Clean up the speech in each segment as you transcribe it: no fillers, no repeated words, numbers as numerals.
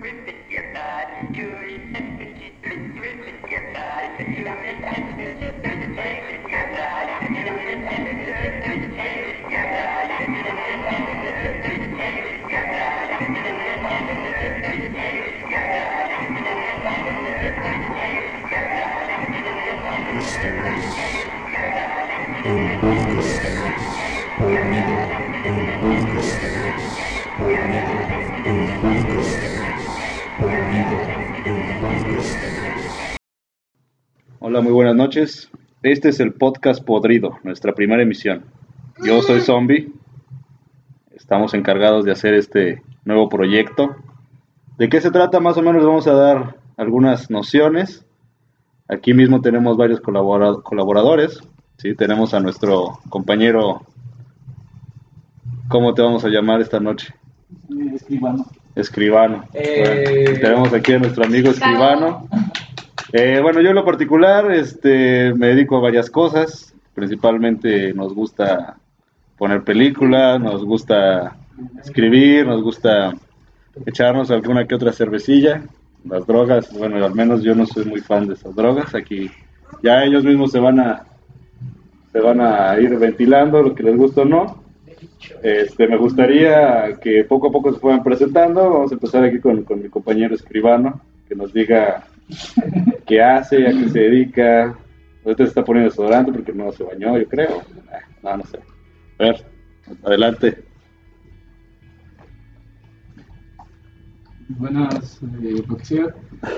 Hola, muy buenas noches. Este es el podcast Podrido, nuestra primera emisión. Yo soy Zombie. Estamos encargados de hacer este nuevo proyecto. ¿De qué se trata? Más o menos vamos a dar algunas nociones. Aquí mismo tenemos varios colaboradores. ¿Sí? Tenemos a nuestro compañero. ¿Cómo te vamos a llamar esta noche? Escribano. Bueno, tenemos aquí a nuestro amigo Escribano. Bueno, yo en lo particular me dedico a varias cosas. Principalmente nos gusta poner películas, nos gusta escribir, nos gusta echarnos alguna que otra cervecilla. Las drogas, bueno, al menos yo no soy muy fan de esas drogas. Aquí ya ellos mismos se van a ir ventilando lo que les gusta o no. Me gustaría que poco a poco se fueran presentando. Vamos a empezar aquí con mi compañero Escribano, que nos diga qué hace, a qué se dedica. Ahorita se está poniendo desodorante porque no se bañó, yo creo. No sé. A ver, adelante. Buenas, lo que sea.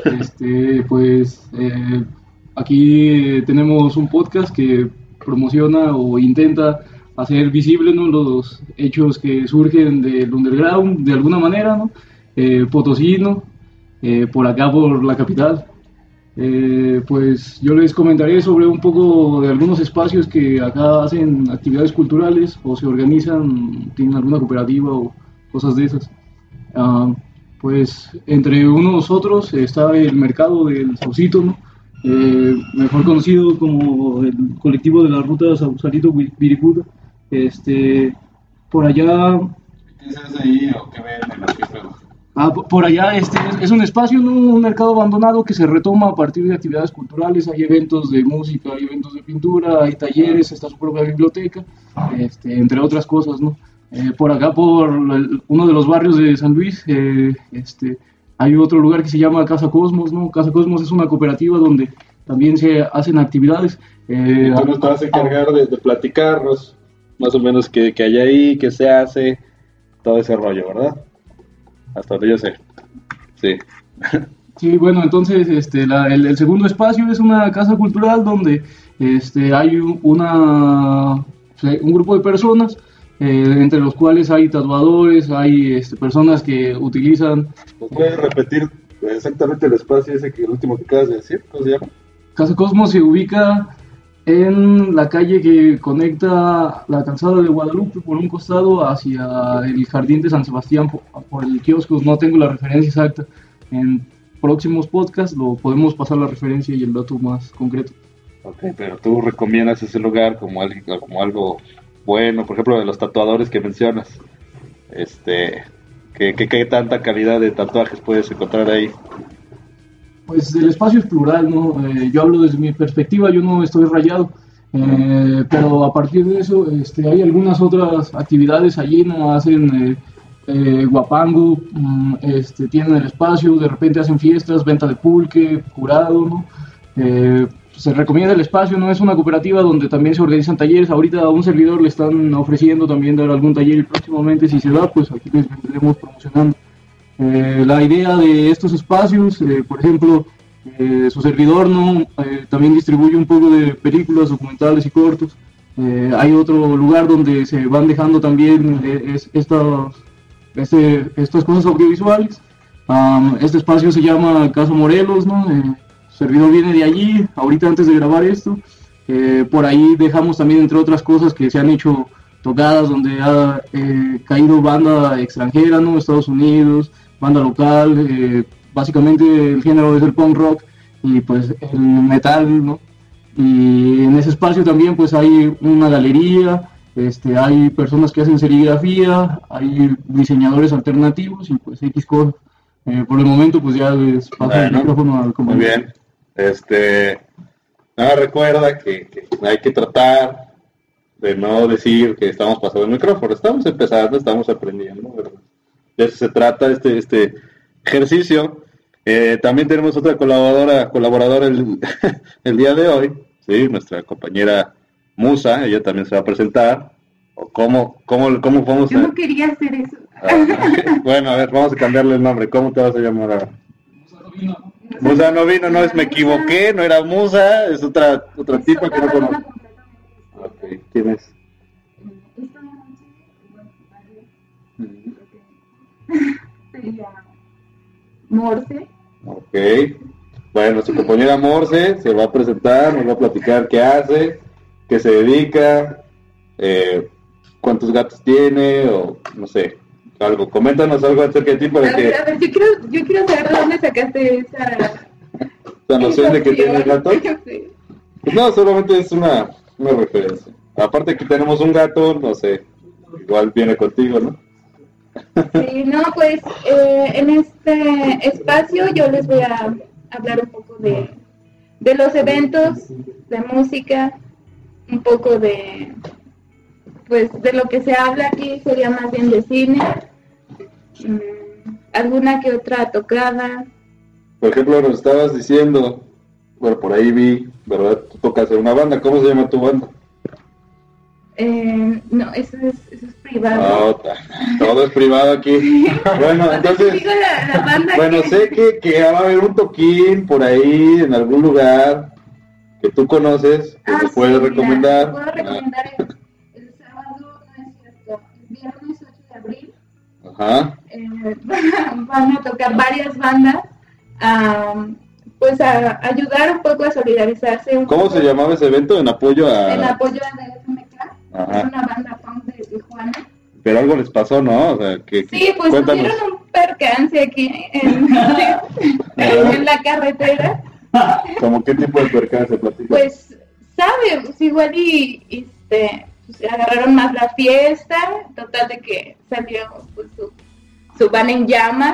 Aquí tenemos un podcast que promociona o intenta hacer visible, ¿no?, los hechos que surgen del underground de alguna manera, ¿no? Potosí, ¿no? Por acá, por la capital. Pues yo les comentaré sobre un poco de algunos espacios que acá hacen actividades culturales o se organizan, tienen alguna cooperativa o cosas de esas. Pues entre unos otros está el mercado del Saucito, ¿no? Mejor conocido como el colectivo de la ruta Sausalito-Wirikuta. Por allá... ¿Qué se hace ahí o qué ven en las fiestas? Por allá es un espacio, ¿no?, un mercado abandonado que se retoma a partir de actividades culturales. Hay eventos de música, hay eventos de pintura, hay talleres, está su propia biblioteca, entre otras cosas, ¿no? Por acá, por uno de los barrios de San Luis, hay otro lugar que se llama Casa Cosmos, ¿no? Casa Cosmos es una cooperativa donde también se hacen actividades. Y tú nos vas a encargar de platicarnos más o menos qué hay ahí, qué se hace, todo ese rollo, ¿verdad? Hasta donde yo sé. Sí. Sí, bueno, entonces el segundo espacio es una casa cultural donde hay un grupo de personas, entre los cuales hay tatuadores, hay personas que utilizan... ¿Puedes repetir exactamente el espacio ese el último que acabas de decir? ¿Cómo se llama? Casa Cosmos se ubica en la calle que conecta la calzada de Guadalupe por un costado hacia el jardín de San Sebastián por el kiosco. No tengo la referencia exacta. En próximos podcasts lo podemos pasar la referencia y el dato más concreto. Ok, pero tú recomiendas ese lugar como algo bueno, por ejemplo, de los tatuadores que mencionas. ¿Qué tanta calidad de tatuajes puedes encontrar ahí? Pues el espacio es plural, ¿no? Yo hablo desde mi perspectiva, yo no estoy rayado, pero a partir de eso hay algunas otras actividades allí, ¿no? Hacen guapango, tienen el espacio, de repente hacen fiestas, venta de pulque, curado, ¿no? Se recomienda el espacio, ¿no? Es una cooperativa donde también se organizan talleres. Ahorita a un servidor le están ofreciendo también dar algún taller y próximamente, si se da, pues aquí les vendremos promocionando. La idea de estos espacios, por ejemplo, su servidor, ¿no? También distribuye un poco de películas, documentales y cortos. Hay otro lugar donde se van dejando también estas cosas audiovisuales. Este espacio se llama Casa Morelos, ¿no? El servidor viene de allí, ahorita antes de grabar esto. Por ahí dejamos también, entre otras cosas, que se han hecho tocadas donde ha caído banda extranjera, ¿no? Estados Unidos, banda local, básicamente el género es el punk rock y pues el metal, ¿no? Y en ese espacio también pues hay una galería, hay personas que hacen serigrafía, hay diseñadores alternativos y pues X cosas. Por el momento, pues ya les paso el micrófono al compañero. Muy bien. Nada, recuerda que hay que tratar de no decir que estamos pasando el micrófono. Estamos empezando, estamos aprendiendo, ¿verdad? De eso se trata este ejercicio. También tenemos otra colaboradora el día de hoy, ¿sí? Nuestra compañera Musa, ella también se va a presentar. ¿Cómo vamos Yo no quería hacer eso. Bueno, a ver, vamos a cambiarle el nombre. ¿Cómo te vas a llamar ahora? Musa no vino, me equivoqué, no era Musa, es otra tipa que no conozco. Ok, ¿quién es? Morse. Ok. Bueno, su compañera Morse se va a presentar, nos va a platicar qué hace, qué se dedica, cuántos gatos tiene, o no sé, algo. Coméntanos algo acerca de ti para que... A ver, yo quiero saber de dónde sacaste esa noción de que tienes gatos. Sí. Pues no, solamente es una referencia. Aparte que tenemos un gato, no sé, igual viene contigo, ¿no? Sí, no, pues en este espacio yo les voy a hablar un poco de los eventos, de música, un poco de lo que se habla aquí, sería más bien de cine, alguna que otra tocada. Por ejemplo, nos estabas diciendo, bueno, por ahí vi, ¿verdad? Tú tocas en una banda, ¿cómo se llama tu banda? No, eso es privado. Todo es privado aquí. Bueno, entonces, digo la banda bueno, sé que va a haber un toquín por ahí, en algún lugar, que tú conoces, que nos puedes recomendar. Mira, puedo recomendar el sábado, no es cierto, el viernes 8 de abril. Ajá. Van a tocar varias bandas, pues a ayudar un poco a solidarizarse. ¿Cómo se llamaba ese evento? En apoyo a DFMK. Ajá. Es una banda punk de Tijuana. Pero algo les pasó, ¿no? O sea, sí, pues cuéntanos. tuvieron un percance aquí en la carretera. ¿Cómo qué tipo de percance platica? Pues, ¿sabe? Pues igual pues, agarraron más la fiesta, total de que salió pues, su van en llamas.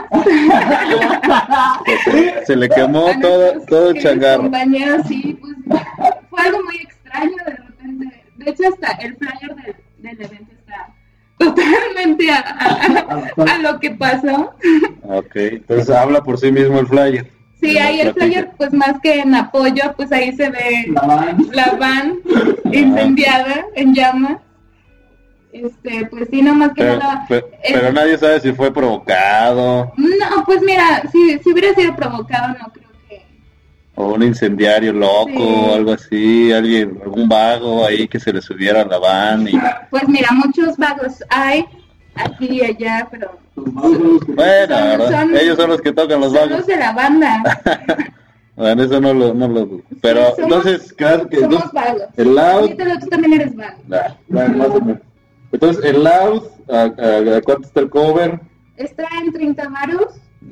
Se le quemó todo el changarro. Compañeros, sí, pues fue algo muy extraño de repente. De hecho, hasta el flyer del evento está totalmente a lo que pasó. Ok, entonces habla por sí mismo el flyer. Sí, ahí el flyer, pues más que en apoyo, pues ahí se ve la van incendiada en llamas. Pues sí, no más que nada. Pero nadie sabe si fue provocado. No, pues mira, si hubiera sido provocado, no creo que... O un incendiario loco, sí. O algo así, algún vago ahí que se le subiera a la van y... Pues mira, muchos vagos hay, aquí y allá, pero... Bueno, ellos son los que tocan los vagos. Son los de la banda. Bueno, eso no lo... Pero sí, entonces, somos vagos. El Loud... Tú también eres vago. Más o menos. Entonces, el Loud, ¿a cuánto está el cover? Está en 30 varos.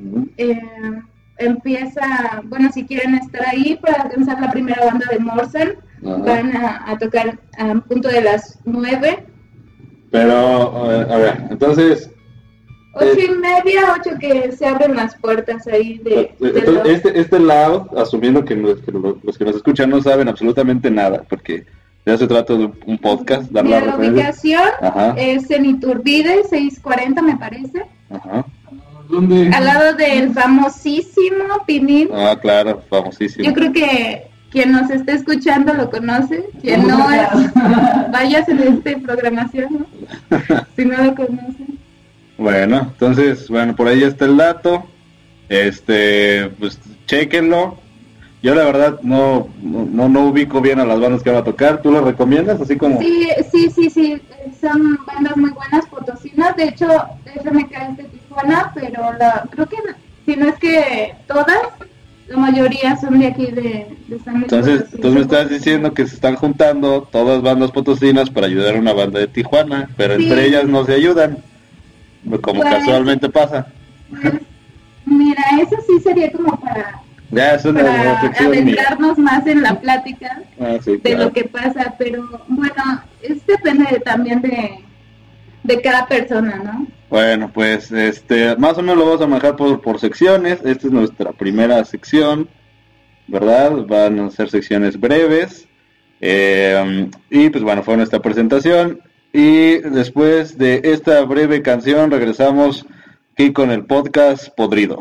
Empieza, bueno, si quieren estar ahí para alcanzar la primera banda de Morsen, van a tocar a punto de las 9. Pero, a ver, entonces... 8:30, 8 que se abren las puertas ahí entonces, este Loud, asumiendo que los que nos escuchan no saben absolutamente nada, porque ya se trata de un podcast, dar la ubicación es en Iturbide, 640 me parece. Ajá. ¿Dónde? Al lado del famosísimo Pinín. Ah, claro, famosísimo. Yo creo que quien nos esté escuchando lo conoce, quien no vaya a hacer programación, ¿no? Si no lo conocen. Bueno, entonces, por ahí está el dato. Pues chéquenlo. Yo la verdad no ubico bien a las bandas que van a tocar. ¿Tú las recomiendas? Así como... Sí, son bandas muy buenas potosinas. De hecho, FMK es de Tijuana, pero creo que si no es que todas, la mayoría son de aquí de San Luis. Entonces me estás diciendo que se están juntando todas bandas potosinas para ayudar a una banda de Tijuana, pero sí, entre ellas no se ayudan, como pues, casualmente pasa. Pues, mira, eso sí sería como para adentrarnos más en la plática de lo que pasa, pero bueno, depende también de cada persona, ¿no? Bueno, pues más o menos lo vamos a manejar por secciones. Esta es nuestra primera sección, ¿verdad? Van a ser secciones breves. Y pues bueno, fue nuestra presentación. Y después de esta breve canción regresamos aquí con el podcast Podrido.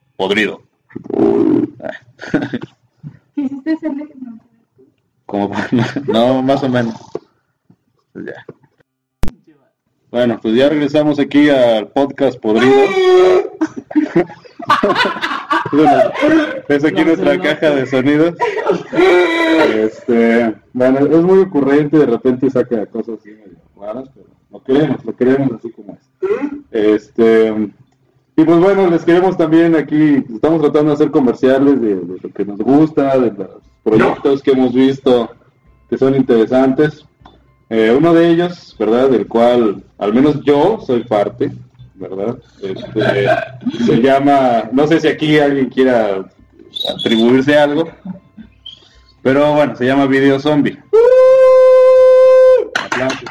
¿Quisiste hacerle que no? Como no, más o menos. Pues ya. Bueno, pues ya regresamos aquí al podcast Podrido. Bueno, es aquí nuestra caja de sonidos. Bueno, es muy ocurrente, de repente saca cosas así medio raras, pero lo queremos así como es. Y pues bueno, les queremos también aquí, estamos tratando de hacer comerciales de lo que nos gusta, de los proyectos que hemos visto que son interesantes. Uno de ellos, ¿verdad? Del cual al menos yo soy parte, ¿verdad? Se llama, no sé si aquí alguien quiera atribuirse algo, pero bueno, se llama Video Zombie. Aplausos.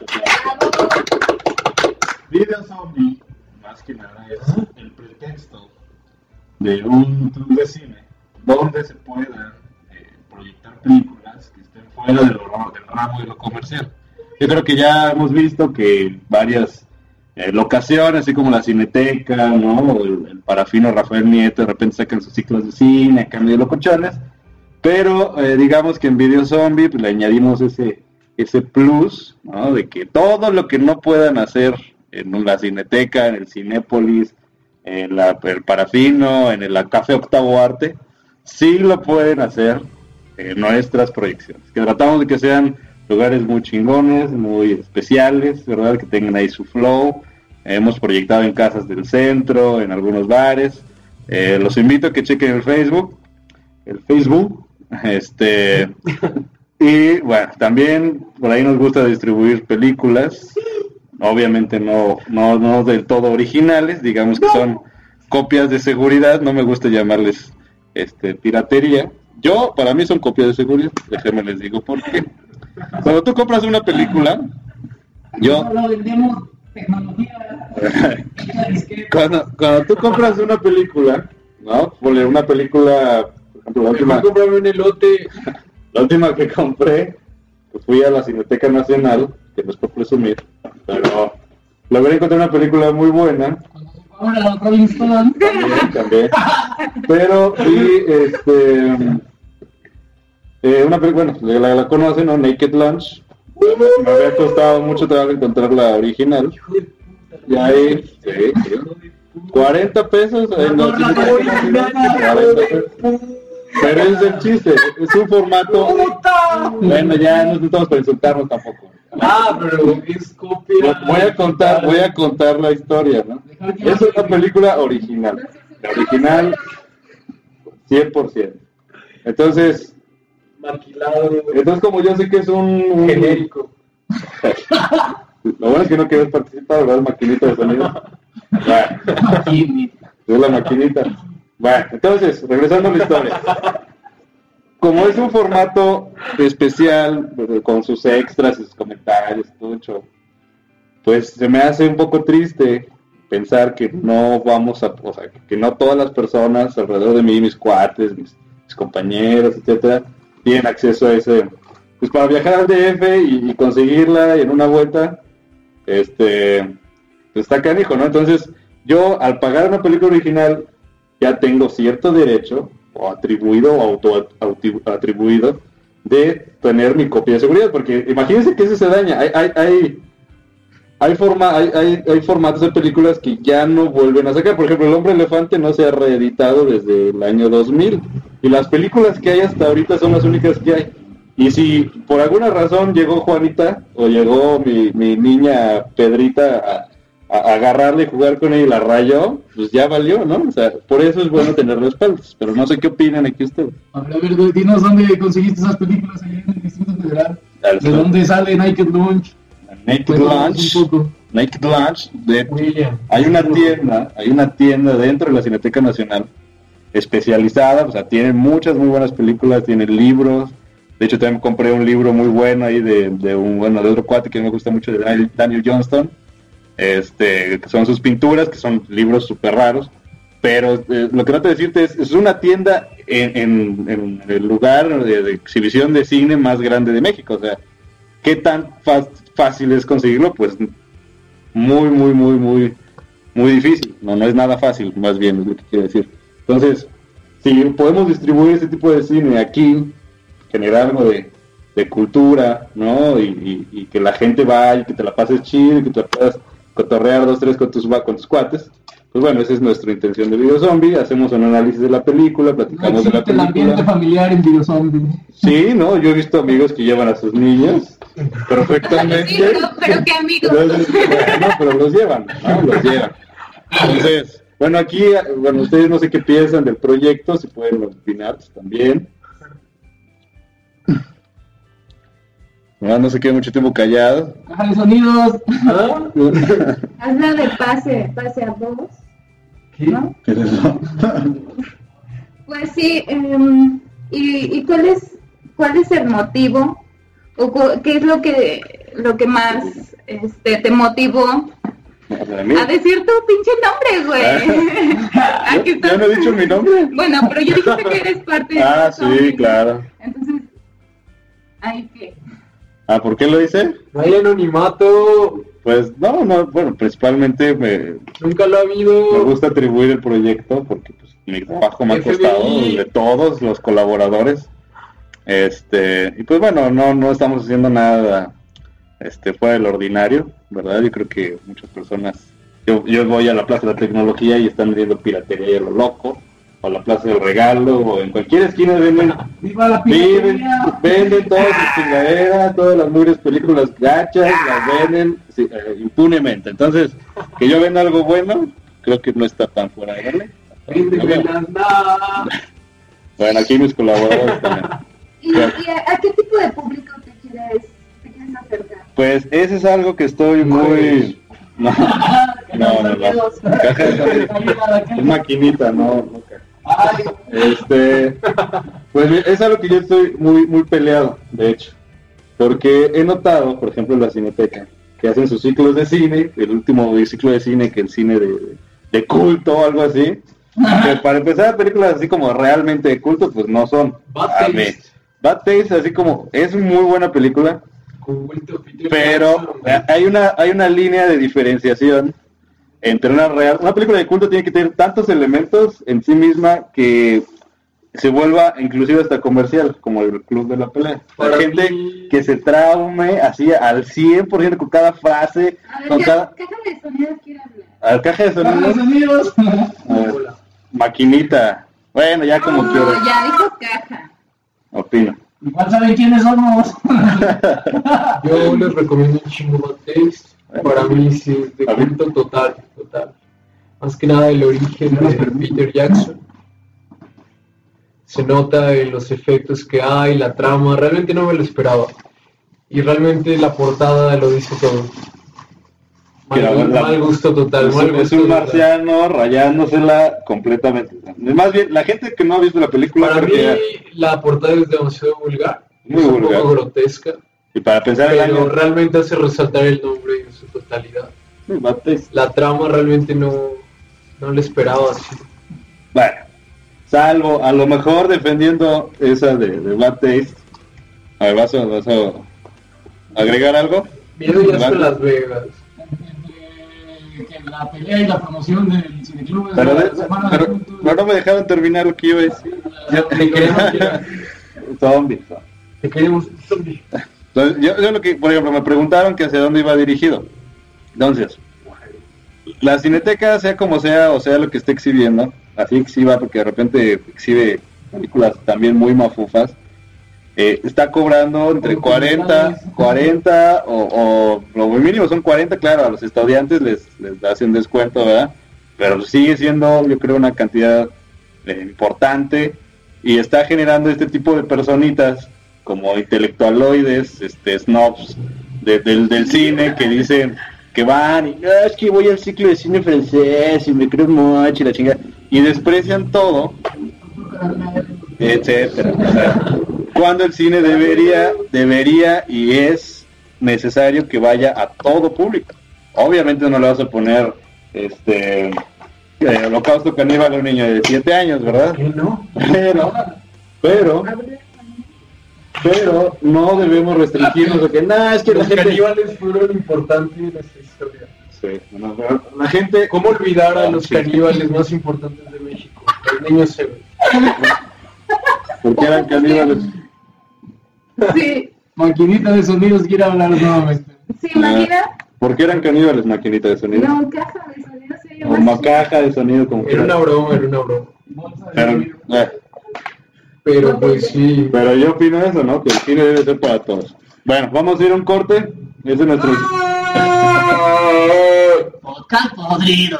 Video Zombie, más que nada, es el pretexto de un club de cine donde se puedan proyectar películas que estén fuera del ramo de lo comercial. Yo creo que ya hemos visto que varias locaciones, así como la Cineteca, ¿no? O el Parafino Rafael Nieto, de repente sacan sus ciclos de cine, a cambio de locochones, pero digamos que en Video Zombie pues, le añadimos ese plus, ¿no? De que todo lo que no puedan hacer en la Cineteca, en el Cinépolis, en el Parafino, en el Café Octavo Arte, sí lo pueden hacer en nuestras proyecciones, que tratamos de que sean lugares muy chingones, muy especiales, ¿verdad? Que tengan ahí su flow. Hemos proyectado en casas del centro, en algunos bares. Los invito a que chequen el Facebook. Y bueno, también por ahí nos gusta distribuir películas. Obviamente no del todo originales, digamos que son copias de seguridad. No me gusta llamarles piratería. Para mí son copias de seguridad. Déjenme les digo por qué. Cuando tú compras una película, Solo vendemos tecnología. cuando tú compras una película, ¿no? Ponle una película, por ejemplo, Comprarme un elote. la última que compré, pues fui a la Cineteca Nacional, que no es por presumir, pero logré encontrar una película muy buena. Ahora la Rolling Stone. También. Pero, una película, bueno, la conocen, ¿no? Naked Lunch. Me había costado mucho trabajo encontrar la original. Y ahí, sí. 40 pesos. No, 40 pesos. Pero es el chiste, es un formato. Bueno, ya no estamos para insultarnos tampoco. Pero es copia. Voy a contar la historia, ¿no? Es una película original. La original 100%. Entonces, como yo sé que es un genérico. Lo bueno es que no quieres participar, ¿verdad? Maquinita de sonido. Bueno, es la maquinita. Bueno, entonces, regresando a la historia. Como es un formato especial, con sus extras y sus comentarios, todo hecho, pues se me hace un poco triste pensar que no que no todas las personas alrededor de mí, mis cuates, mis compañeros, etcétera, tienen acceso a ese, pues para viajar al DF y conseguirla y en una vuelta, pues está canijo, ¿no? Entonces, yo al pagar una película original ya tengo cierto derecho o atribuido o autoatribuido de tener mi copia de seguridad, porque imagínense que eso se daña. Hay formatos de películas que ya no vuelven a sacar. Por ejemplo, El Hombre Elefante no se ha reeditado desde el año 2000 y las películas que hay hasta ahorita son las únicas que hay. Y si por alguna razón llegó Juanita o llegó mi niña Pedrita a agarrarle y jugar con ella y la rayó, pues ya valió, ¿no? O sea, por eso es bueno tener respaldos, pero no sé qué opinan aquí ustedes. A ver, dinos dónde conseguiste esas películas allá en el Distrito Federal. ¿De dónde sale Naked Lunch? Naked Lunch, hay una tienda dentro de la Cineteca Nacional especializada, o sea, tiene muchas muy buenas películas, tiene libros. De hecho, también compré un libro muy bueno ahí de otro cuate que me gusta mucho, de Daniel Johnston. que son sus pinturas, que son libros súper raros, pero lo que trato de decirte es una tienda en el lugar de exhibición de cine más grande de México. O sea, ¿qué tan fácil es conseguirlo? Pues muy difícil. No es nada fácil, más bien es lo que quiero decir. Entonces, si podemos distribuir ese tipo de cine aquí, generar algo de cultura, ¿no? Y que la gente vaya, que te la pases chido, y que te la puedas cotorrear 2-3 con tus cuates. Pues bueno, esa es nuestra intención de Video Zombie. Hacemos un análisis de la película, platicamos de la película. El ambiente familiar en Video Zombie. Sí, ¿no? Yo he visto amigos que llevan a sus niños perfectamente. Sí, no, pero qué amigos. No, pero los llevan, ¿no? Los llevan. Entonces, bueno, aquí, ustedes no sé qué piensan del proyecto, si pueden opinar pues, también. No se quede mucho tiempo callado. Caja de sonidos. Hazla de pase a todos. ¿Qué? ¿No? ¿Qué es eso? Pues sí, ¿y cuál es el motivo? ¿O qué es lo que más te motivó a decir tu pinche nombre, güey? ¿Yo no he dicho mi nombre? Bueno, pero yo dijiste que eres parte de sí, claro. Entonces, ¿ahí qué? ¿Por qué lo hice? No hay anonimato. Pues no, bueno, principalmente Nunca lo ha habido. me gusta atribuir el proyecto porque pues mi trabajo me ha FBI. costado de todos los colaboradores. Y pues bueno, no estamos haciendo nada fuera del ordinario, ¿verdad? Yo creo que muchas personas, yo voy a la Plaza de la Tecnología y están viendo piratería a lo loco, o a la Plaza del Regalo, o en cualquier esquina venden ¡Viva la piratería! venden todas sus chingaderas, todas las mugres películas gachas, las venden impunemente. Entonces, que yo venda algo bueno, creo que no está tan fuera de la ley. Bueno, aquí mis colaboradores también. ¿Y a qué tipo de público te quieres acercar? Pues ese es algo que estoy muy... No. Caja de sonido. Es maquinita, no caja. Pues es algo que yo estoy muy peleado, de hecho. Porque he notado, por ejemplo, en la Cineteca, que hacen sus ciclos de cine, el último ciclo de cine, que el cine de culto o algo así. Que para empezar, películas así como realmente de culto, pues no son. Bad Taste, así como, es muy buena película, pero hay una línea de diferenciación entre una película de culto tiene que tener tantos elementos en sí misma que se vuelva inclusive hasta comercial, como el Club de la Pelea. La gente que se traume así al 100% con cada frase, con cada... Caja de sonidos quiere hablar. Al caja de sonidos. Maquinita. Bueno, ya como quiero. Ya dijo caja. Opino. Igual saben quiénes somos. Yo les recomiendo un chingo Bad Taste. Para mí sí es de culto total. Más que nada el origen de Peter Jackson. Se nota en los efectos que hay, la trama, realmente no me lo esperaba. Y realmente la portada lo dice todo. Mal gusto total. Es un marciano rayándosela completamente. Más bien, la gente que no ha visto la película... Para mí la portada es demasiado vulgar. Muy vulgar. Un poco grotesca. Y para pensar pero realmente hace resaltar el nombre en su totalidad. La trama realmente no le esperaba así. Bueno, salvo a lo mejor defendiendo esa de Bad Taste. A ver, ¿vas a agregar algo? Miedo ya es Las Vegas. Que la pelea y la promoción del cineclub es pero no me dejaron terminar lo que iba a decir. Te queremos zombie. Te queremos zombie. Entonces, yo lo que, por ejemplo, me preguntaron que hacia dónde iba dirigido. Entonces, la Cineteca, sea como sea, o sea lo que esté exhibiendo, así exhiba, porque de repente exhibe películas también muy mafufas, está cobrando entre 40 o lo muy mínimo son 40, claro, a los estudiantes les hacen descuento, ¿verdad? Pero sigue siendo, yo creo, una cantidad importante y está generando este tipo de personitas como intelectualoides, snobs del cine que dicen que van y es que voy al ciclo de cine francés y me creo mucho y la chingada y desprecian todo, etcétera. O sea, cuando el cine debería y es necesario que vaya a todo público. Obviamente no le vas a poner Holocausto Caníbal a un niño de 7 años, ¿verdad? ¿Qué no? Pero no debemos restringirnos de que nada, es que Los la gente... caníbales fueron importantes en esta historia. Sí, no, pero la gente... ¿Cómo olvidar a los Sí. caníbales más importantes de México? Los niños héroes. Porque eran caníbales. Sí, Maquinita de sonidos quiere hablar nuevamente. ¿se imagina? ¿Por qué eran caníbales, maquinita de sonido? No, caja de sonido se O llama. macaja de sonido, como Era una quieras. broma. Bolsa de Pero, sonido. Pero pues sí. pero yo opino eso, ¿no? Que el cine debe ser para todos. Bueno, vamos a ir a un corte. Ese es nuestro... Podcast podrido.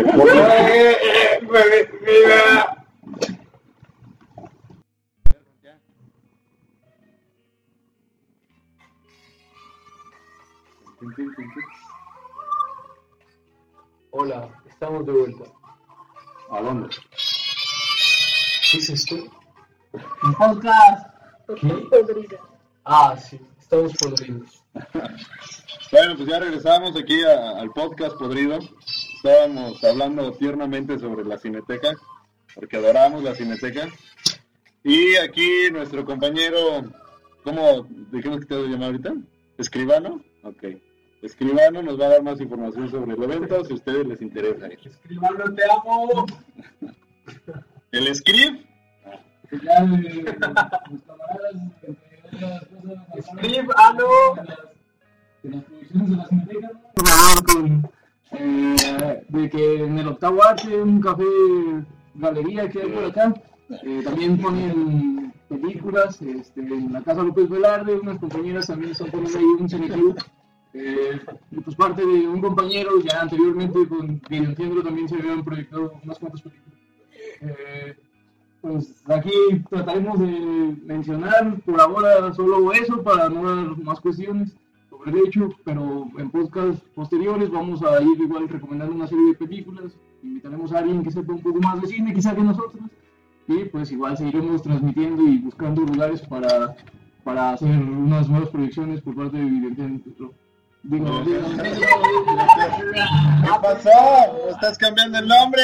Hola, estamos de vuelta. ¿A dónde? ¿Qué es esto? Un podcast. Podrida. Ah, sí, estamos podridos. Bueno, pues ya regresamos aquí al podcast podrido. Estábamos hablando tiernamente sobre la Cineteca, porque adoramos la Cineteca. Y aquí nuestro compañero, ¿cómo dijimos que te vas a llamar ahorita? ¿Escribano? Ok. Escribano nos va a dar más información sobre el evento, si a ustedes les interesa. Escribano, te amo. ¿El Scrib? Ya de los camaradas, entre otras cosas, Scrib, no. de las producciones de la Cineteca, por favor, con de que en el Octavo Arte, un café galería que hay por acá, también ponen películas, en la Casa López Velarde, unas compañeras también están poniendo ahí un cineclub, y pues parte de un compañero, ya anteriormente con Videotiendro también se habían proyectado unas cuantas películas. Pues aquí trataremos de mencionar por ahora solo eso para no dar más cuestiones sobre el hecho, pero en podcasts posteriores vamos a ir igual recomendando una serie de películas, invitaremos a alguien que sepa un poco más de cine quizá que nosotros, y pues igual seguiremos transmitiendo y buscando lugares para hacer unas nuevas proyecciones por parte de Videotiendro. ¿Qué pasó? ¿Estás cambiando el nombre?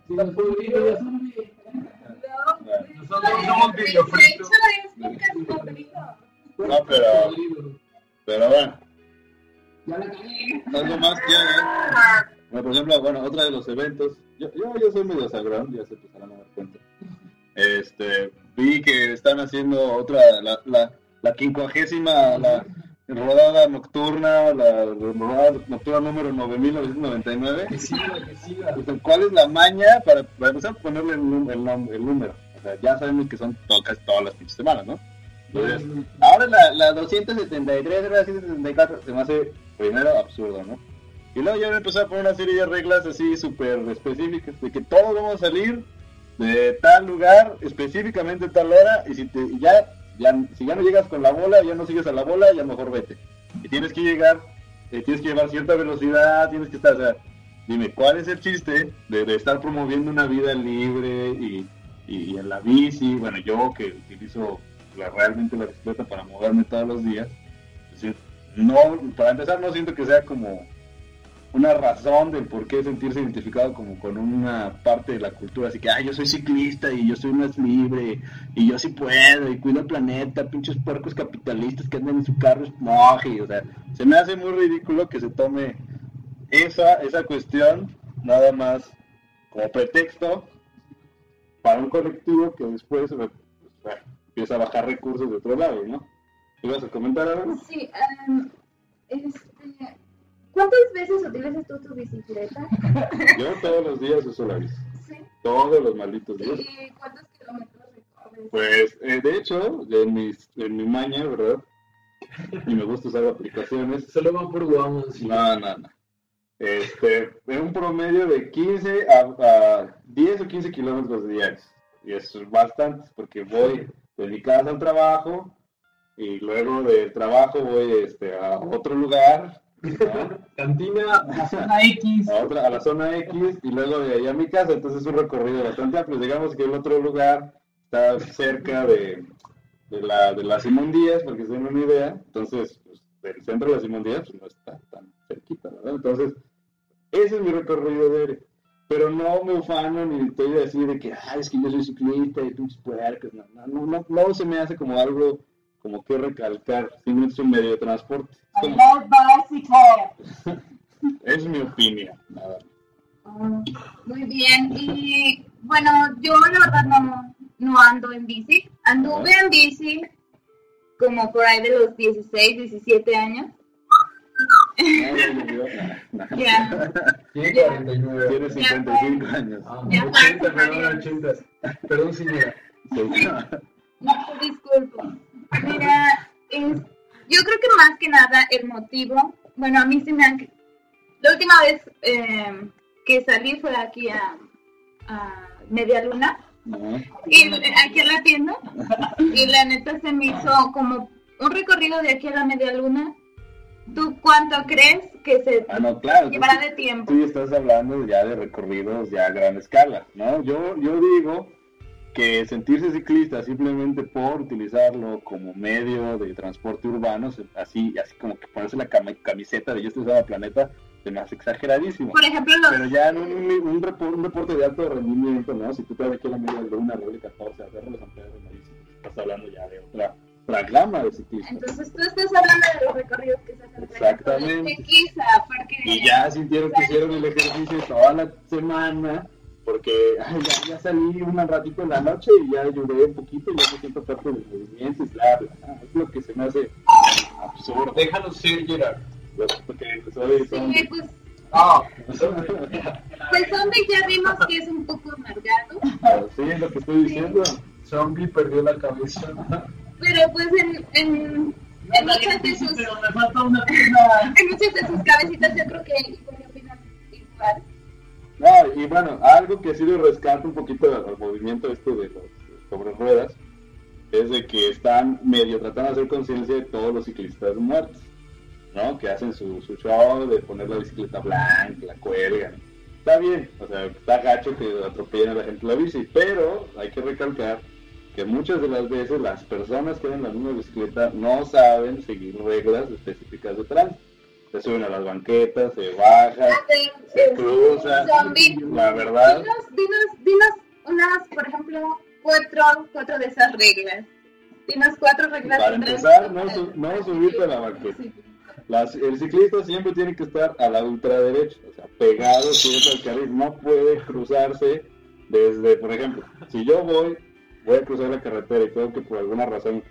Nosotros somos videofritos. No, pero bueno, Ya la cagué. no es lo más que hay. Bueno, por ejemplo, bueno, otra de los eventos, yo soy medio sagrón, ya se empezaron a dar cuenta. Vi que están haciendo otra, la 50ª, la rodada nocturna, la rodada nocturna número 9999. Que siga. O sea, ¿cuál es la maña para empezar a ponerle el número? O sea, ya sabemos que son casi todas las pinches semanas, ¿no? Entonces, ahora la 273, la 174, se me hace primero absurdo, ¿no? Y luego ya me empecé a poner una serie de reglas así súper específicas, de que todos vamos a salir de tal lugar, específicamente tal hora, y si ya no llegas con la bola, ya no sigues a la bola, ya mejor vete. Y tienes que llegar, tienes que llevar cierta velocidad, tienes que estar, o sea, dime, ¿cuál es el chiste de estar promoviendo una vida libre y en la bici? Bueno, yo que utilizo realmente la bicicleta para moverme todos los días, es decir, no, para empezar no siento que sea como una razón del por qué sentirse identificado como con una parte de la cultura, así que yo soy ciclista y yo soy más libre y yo sí puedo y cuido el planeta, pinches puercos capitalistas que andan en su carro smog, o sea, se me hace muy ridículo que se tome esa cuestión nada más como pretexto para un colectivo que después empieza a bajar recursos de otro lado, ¿no? ¿Ibas a comentar algo? Sí, ¿cuántas veces utilizas tú tu bicicleta? Yo todos los días uso la bici. Sí. Todos los malditos días. ¿Y cuántos kilómetros recorres? Pues, de hecho, en mi maña, ¿verdad? Y me gusta usar aplicaciones. Solo va por Guamas. Sí. No. En un promedio de 15 a 10 o 15 kilómetros diarios. Y eso es bastante, porque voy de mi casa al trabajo, y luego del trabajo voy a otro lugar, ¿no? Cantina. La zona X. a la zona X, y luego de ahí a mi casa. Entonces es un recorrido bastante amplio. Digamos que el otro lugar está cerca de la Simón Díaz, porque se den una idea. Entonces, pues, del centro de la Simón Díaz, pues no está tan cerquita, ¿verdad? Entonces, ese es mi recorrido diario. Pero no me ufano ni estoy así de que, es que yo soy ciclista y pinches puercos. No se me hace como algo como que recalcar. Simplemente es un medio de transporte. Es mi opinión, nada. Muy bien. Y bueno, yo la verdad no ando en bici. Anduve en bici como por ahí de los 16, 17 años. Ya. Tiene 49. Tiene 55 años. 80, perdón, 80. Perdón, señora. No, disculpo. Mira, yo creo que más que nada el motivo, bueno, a mí sí me han... La última vez que salí fue aquí a Media Luna, y aquí a la tienda, y la neta se me hizo como un recorrido de aquí a la Media Luna. ¿Tú cuánto crees que se llevará de tiempo? Tú estás hablando ya de recorridos ya a gran escala, ¿no? Yo digo que sentirse ciclista simplemente por utilizarlo como medio de transporte urbano, así como que ponerse la camiseta de yo estoy usando el planeta, se me hace exageradísimo. Por ejemplo, pero ya en un reporte de alto rendimiento, ¿no? Si tú te vas aquí a la Media Luna, Roble 14, a Cerro de San Pedro, estás hablando ya de otra gama de ciclistas. Entonces tú estás hablando de los recorridos que se hacen. Exactamente. Porque... Y ya sintieron que hicieron el ejercicio toda la semana, porque ya salí un ratito en la noche y ya ayudé un poquito y ya me siento parte del movimiento y bla. Es lo que se me hace absurdo. Déjalo ser, Gerard. Porque soy sí, pues... Pues zombie ya vimos que es un poco amargado. Sí, es lo que estoy diciendo. Zombie perdió la cabeza. Pero pues en muchas de sus... Pero me falta una pierna. En muchas de sus cabecitas yo creo que opinan igual. No, y bueno, algo que sí le rescata un poquito del movimiento de los sobre ruedas es de que están medio tratando de hacer conciencia de todos los ciclistas muertos, ¿no? Que hacen su show de poner la bicicleta blanca, la cuelgan. Está bien, o sea, está gacho que atropellen a la gente la bici, pero hay que recalcar que muchas de las veces las personas que van en la misma bicicleta no saben seguir reglas específicas de tránsito. Se suben a las banquetas, se bajan, se cruzan. La verdad. Dinos unas, por ejemplo, cuatro de esas reglas. Dinos 4 reglas. Para empezar, no subirte a la banqueta. El ciclista siempre tiene que estar a la ultraderecha, o sea, pegado siempre al carril. No puede cruzarse desde, por ejemplo, si yo voy a cruzar la carretera y tengo que por alguna razón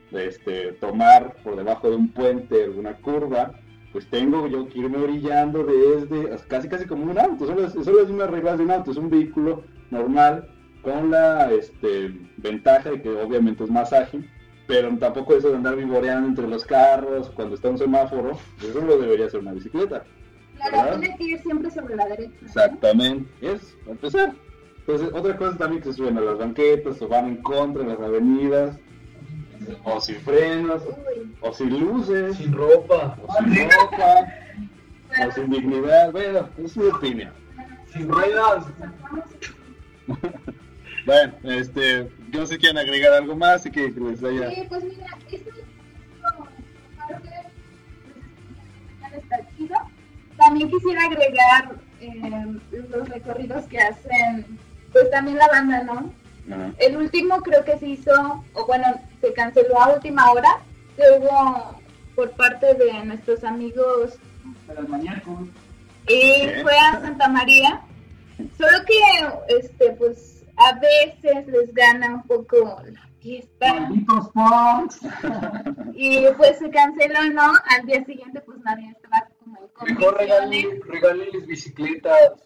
tomar por debajo de un puente alguna curva, pues tengo yo que irme orillando desde casi como un auto. Son las mismas reglas de un auto, es un vehículo normal con la ventaja de que obviamente es más ágil, pero tampoco eso de andar vivoreando entre los carros cuando está un semáforo, eso lo debería hacer una bicicleta. Claro, tiene que ir siempre sobre la derecha. Exactamente, es para empezar. Entonces, otra cosa también que se suben a las banquetas o van en contra de las avenidas, o sin frenos, o sin luces, sin ropa, o sin dignidad. Bueno, es mi opinión. Sin ruedas. Bueno, yo no sé si quieren agregar algo más y que les haya... Sí, pues mira, esto parte está chido. También quisiera agregar los recorridos que hacen, pues también la banda, ¿no? Uh-huh. El último creo que se hizo, o bueno, se canceló a última hora, que hubo por parte de nuestros amigos de las maníacos. Y fue a Santa María, solo que pues a veces les gana un poco la fiesta. ¡Malditos punks! Y pues se canceló, ¿no? Al día siguiente pues nadie estaba como en condiciones. Mejor regálenles bicicletas.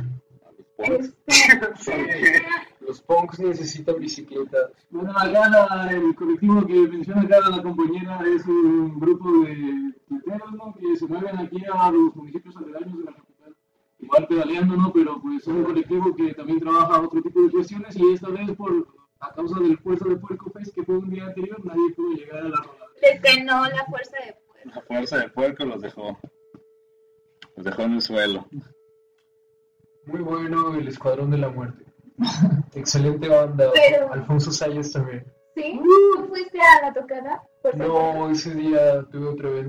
Sí. Los punks necesitan bicicletas. Bueno, acá el colectivo que menciona acá la compañera es un grupo de tuiteros, ¿no? Que se mueven aquí a los municipios aledaños de la capital, igual pedaleando, ¿no? Pero pues es un colectivo que también trabaja otro tipo de cuestiones y esta vez a causa del Fuerza de Puerco Fest que fue un día anterior, nadie pudo llegar a la rodada. Les ganó la Fuerza de Puerco. La Fuerza de Puerco los dejó en el suelo. Muy bueno el Escuadrón de la Muerte. Excelente banda. Pero... Alfonso Sayas también. ¿Sí? ¿Tú fuiste a la tocada? No, ese día tuve otro evento.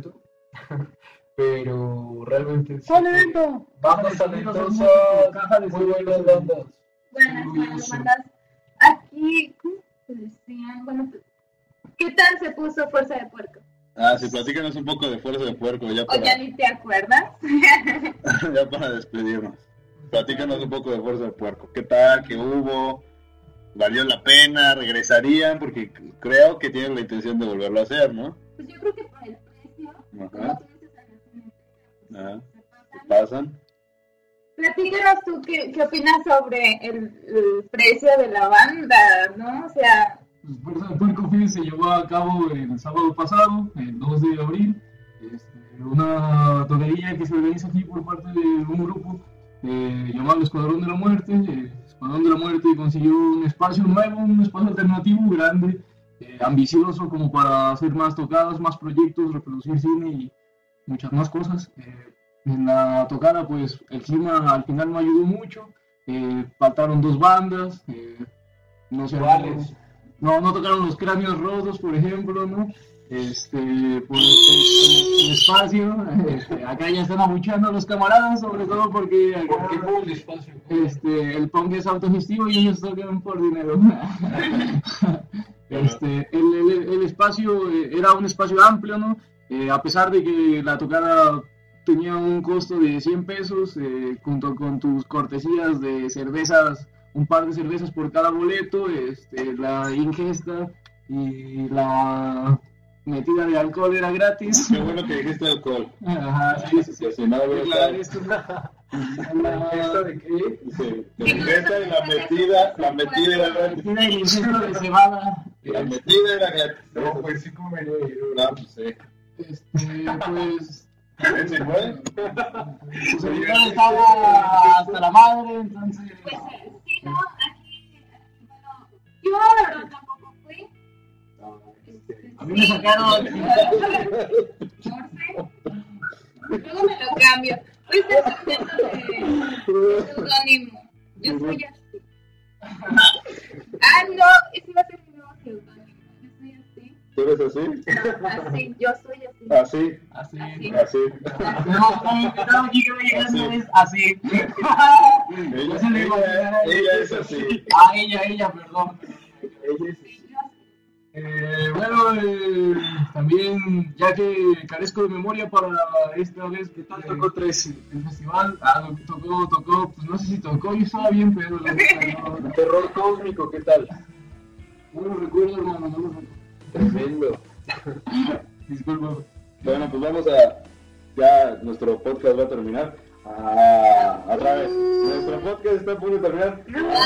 Pero realmente ¡Talento! bandas talentosas, muy buenas bandas. Buenas bandas. Aquí, ¿cómo se decían? Bueno, ¿qué tal se puso Fuerza de Puerco? Sí, platícanos un poco de Fuerza de Puerco, ya ¿O ya ni te acuerdas? ya para despedirnos. Platícanos un poco de Fuerza de Puerco. ¿Qué tal? ¿Qué hubo? ¿Valió la pena? ¿Regresarían? Porque creo que tienen la intención de volverlo a hacer, ¿no? Pues yo creo que por el precio, Ajá. como tú dices, a la cineteca, Ajá. se ¿Qué pasan. pasan? Platícanos tú qué opinas sobre el precio de la banda, ¿no? O sea, Pues Fuerza de Puerco Fest se llevó a cabo el sábado pasado, el 2 de abril. Una tonería que se organiza aquí por parte de un grupo llamado Escuadrón de la Muerte. Escuadrón de la Muerte consiguió un espacio nuevo, un espacio alternativo, grande, ambicioso como para hacer más tocadas, más proyectos, reproducir cine y muchas más cosas. En la tocada pues el clima al final no ayudó mucho, faltaron 2 bandas, no sé, no tocaron los Cráneos Rotos, por ejemplo, ¿no? Por el espacio, acá ya están abucheando a los camaradas, sobre todo porque acá, ¿Por qué fue el espacio? el punk es autogestivo y ellos tocan por dinero. El espacio era un espacio amplio, ¿no? A pesar de que la tocada tenía un costo de 100 pesos, junto con tus cortesías de cervezas, un par de cervezas por cada boleto, la ingesta y la metida de alcohol era gratis. Qué bueno que dijiste alcohol. Ajá, sí. Que si no, hubiera Claro, estado- ¿La ¿Esta de qué? Sí, la ingesta y la metida era gratis. metida y el incesto de cebada. La metida era gratis. No, pues sí comería yo. No, pues sí. Pues ¿Sí se puede? su servidor estaba hasta la madre, entonces pues sí, ¿no? Aquí, bueno, yo la verdad tampoco fui. a mí me sacaron. Luego me lo cambio. Hoy estoy cambiando de seudónimo. Yo soy así. No, ese va a ser mi nuevo seudónimo. Yo soy así. ¿Tú eres así? Así, yo soy así. Así, Así. así. No, aquí que me llegando es así. Ella, Se le iba a llegar a ella es así. ella, perdón. También, ya que carezco de memoria para esta vez que tal tocó 3 el festival, tocó, pues no sé si tocó, yo estaba bien, pero la verdad, no, Terror cósmico, ¿qué tal? no lo recuerdo, hermano, no lo recuerdo. Tremendo. Disculpa. Bueno, pues vamos a... Ya nuestro podcast va a terminar. Otra vez. Nuestro podcast está a punto de terminar.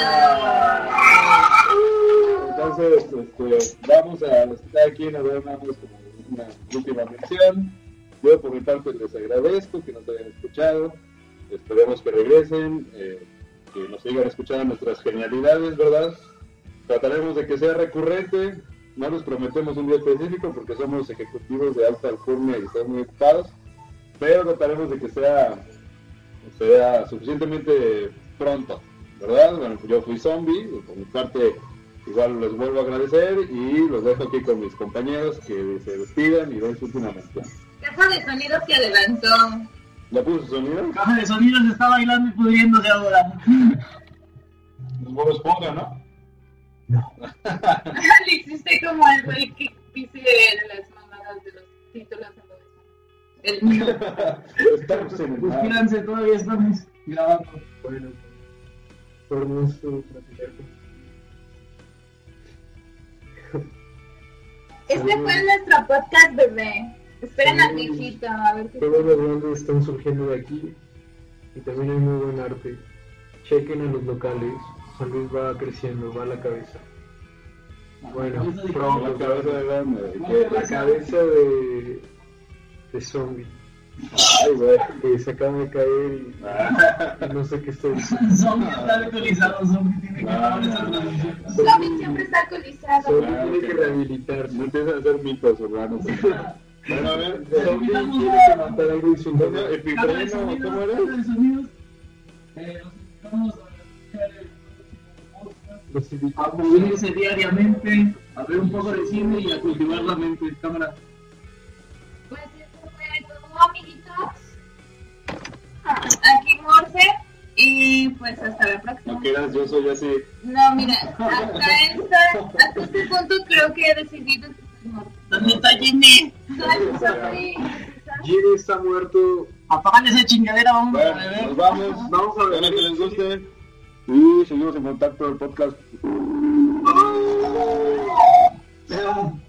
Entonces, vamos a estar aquí, nos damos como una última mención. Yo por mi parte les agradezco que nos hayan escuchado. Esperemos que regresen, que nos sigan escuchando nuestras genialidades, ¿verdad? Trataremos de que sea recurrente. No les prometemos un día específico porque somos ejecutivos de alta alcurnia y estamos muy ocupados. Pero trataremos de que sea suficientemente pronto, ¿verdad? Bueno, pues yo fui Zombie, por mi parte igual les vuelvo a agradecer y los dejo aquí con mis compañeros que se despidan y den su última mención. Caja de sonidos que adelantó. ¿Le puso su sonido? Caja de sonidos está bailando y pudriéndose ahora. Los Bob Esponja, ¿no? Le hiciste como el güey que dice las mamadas de los títulos en los... El mío. Estamos en el mar. Despídanse, todavía estamos grabando. Bueno, fue hermoso platicar con Este fue nuestro podcast, bebé. Esperen al viejito, a ver qué todas las bandas están surgiendo de aquí y también hay muy buen arte. Chequen a los locales, San Luis va creciendo, va a la cabeza. Bueno, La pronto, cabeza de grande. la cabeza de zombie Ay, güey. que se acaba de caer y no sé qué estoy diciendo. Zombie está actualizado, Zombie tiene que grabar esa transmisión. Zombie siempre está alcoholizado. Zombie tiene que rehabilitarse. No empiezan a hacer mitos urbanos. Bueno, a ver, Zombie tiene que matar algo y su ¿cómo? nombre. Caja de Epifreno, sonidos, ¿cómo era? caja de sonidos. Los invitamos a escuchar el podcast, Los a invitamos moverse diariamente, a ver un poco de cine y a cultivar la mente. Cámara. Pues esto fue todo pues hasta la próxima. No quieras, yo soy así. No, mira, hasta este punto creo que he decidido que estoy muerto. ¿Dónde está Jimmy? Jimmy está muerto. Apagan esa chingadera, vamos a Bueno, beber. nos vamos. Vamos a ver. Espero que les guste. Y seguimos en contacto del podcast.